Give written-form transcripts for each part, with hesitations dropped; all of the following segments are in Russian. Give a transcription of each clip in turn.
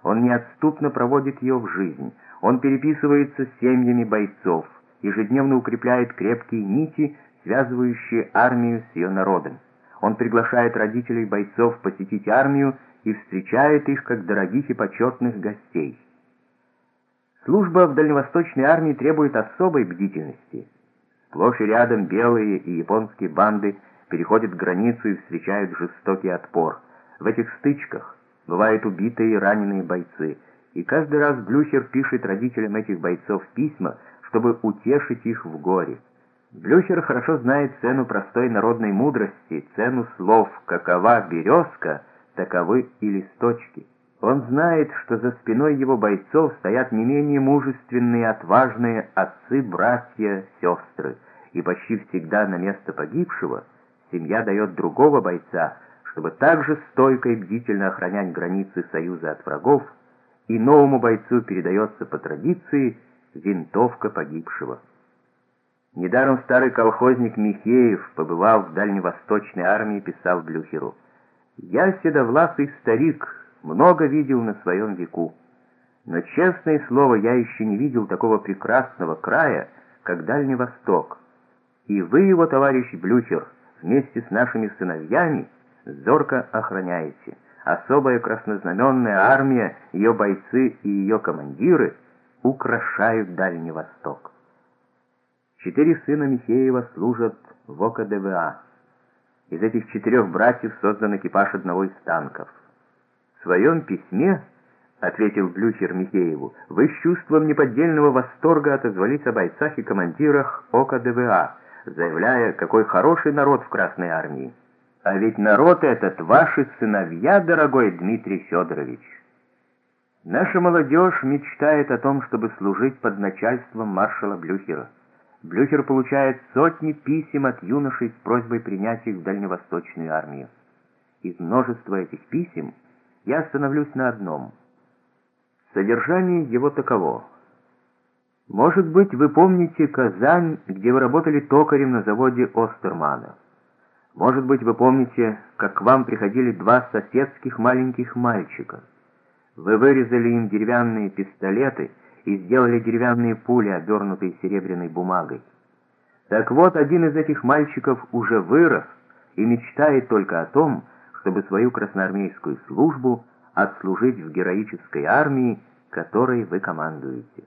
Он неотступно проводит ее в жизнь. Он переписывается с семьями бойцов, ежедневно укрепляет крепкие нити, связывающие армию с ее народом. Он приглашает родителей бойцов посетить армию и встречает их как дорогих и почетных гостей. Служба в дальневосточной армии требует особой бдительности. Сплошь и рядом белые и японские банды переходят границу и встречают жестокий отпор. В этих стычках бывают убитые и раненые бойцы, и каждый раз Блюхер пишет родителям этих бойцов письма, чтобы утешить их в горе. Блюхер хорошо знает цену простой народной мудрости, цену слов «какова березка, таковы и листочки». Он знает, что за спиной его бойцов стоят не менее мужественные, отважные отцы, братья, сестры, и почти всегда на место погибшего семья дает другого бойца, чтобы также стойко и бдительно охранять границы Союза от врагов, и новому бойцу передается по традиции винтовка погибшего. Недаром старый колхозник Михеев, побывав в дальневосточной армии, писал Блюхеру: «Я седовласый старик, много видел на своем веку, но, честное слово, я еще не видел такого прекрасного края, как Дальний Восток. И вы его, товарищ Блюхер, вместе с нашими сыновьями зорко охраняете. Особая краснознаменная армия, ее бойцы и ее командиры украшают Дальний Восток». 4 сына Михеева служат в ОКДВА. Из этих 4 братьев создан экипаж одного из танков. «В своем письме, — ответил Блюхер Михееву, — вы с чувством неподдельного восторга отозвались о бойцах и командирах ОКДВА, заявляя, какой хороший народ в Красной армии. А ведь народ этот ваши сыновья, дорогой Дмитрий Федорович. Наша молодежь мечтает о том, чтобы служить под начальством маршала Блюхера. Блюхер получает сотни писем от юношей с просьбой принять их в дальневосточную армию. Из множества этих писем я остановлюсь на одном. Содержание его таково. Может быть, вы помните Казань, где вы работали токарем на заводе Остермана. Может быть, вы помните, как к вам приходили 2 соседских маленьких мальчика. Вы вырезали им деревянные пистолеты и сделали деревянные пули, обернутые серебряной бумагой. Так вот, один из этих мальчиков уже вырос и мечтает только о том, чтобы свою красноармейскую службу отслужить в героической армии, которой вы командуете.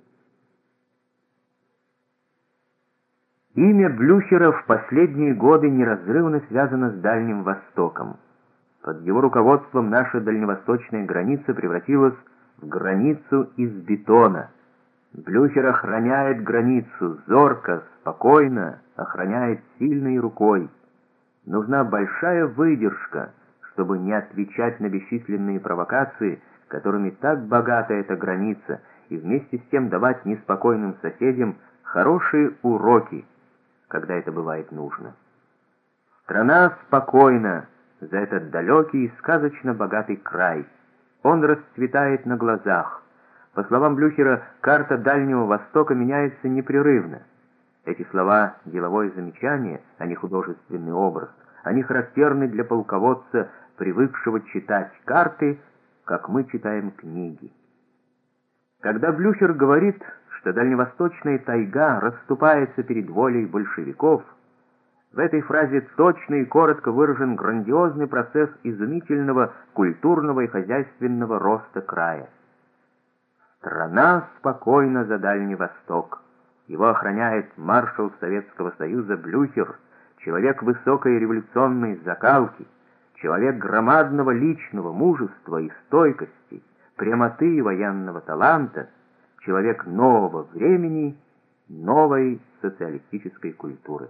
Имя Блюхера в последние годы неразрывно связано с Дальним Востоком. Под его руководством наша дальневосточная граница превратилась в границу из бетона. Блюхер охраняет границу, зорко, спокойно, охраняет сильной рукой. Нужна большая выдержка, чтобы не отвечать на бесчисленные провокации, которыми так богата эта граница, и вместе с тем давать неспокойным соседям хорошие уроки, когда это бывает нужно. Страна спокойна за этот далекий и сказочно богатый край. Он расцветает на глазах. По словам Блюхера, карта Дальнего Востока меняется непрерывно. Эти слова — деловое замечание, а не художественный образ. Они характерны для полководца, привыкшего читать карты, как мы читаем книги. Когда Блюхер говорит, что дальневосточная тайга расступается перед волей большевиков, в этой фразе точно и коротко выражен грандиозный процесс изумительного культурного и хозяйственного роста края. Страна спокойна за Дальний Восток. Его охраняет маршал Советского Союза Блюхер, человек высокой революционной закалки, человек громадного личного мужества и стойкости, прямоты и военного таланта, человек нового времени, новой социалистической культуры.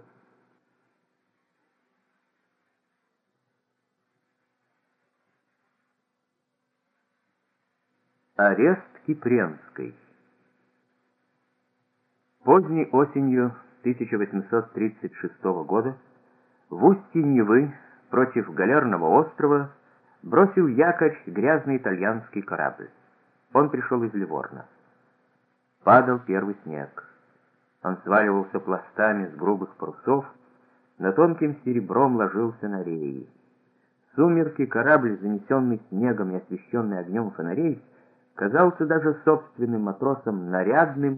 Арест Кипренской. Поздней осенью 1836 года в устье Невы против Галерного острова бросил якорь грязный итальянский корабль. Он пришел из Ливорно. Падал первый снег. Он сваливался пластами с грубых парусов, но тонким серебром ложился на реи. В сумерки корабль, занесенный снегом и освещенный огнем фонарей, казался даже собственным матросам нарядным,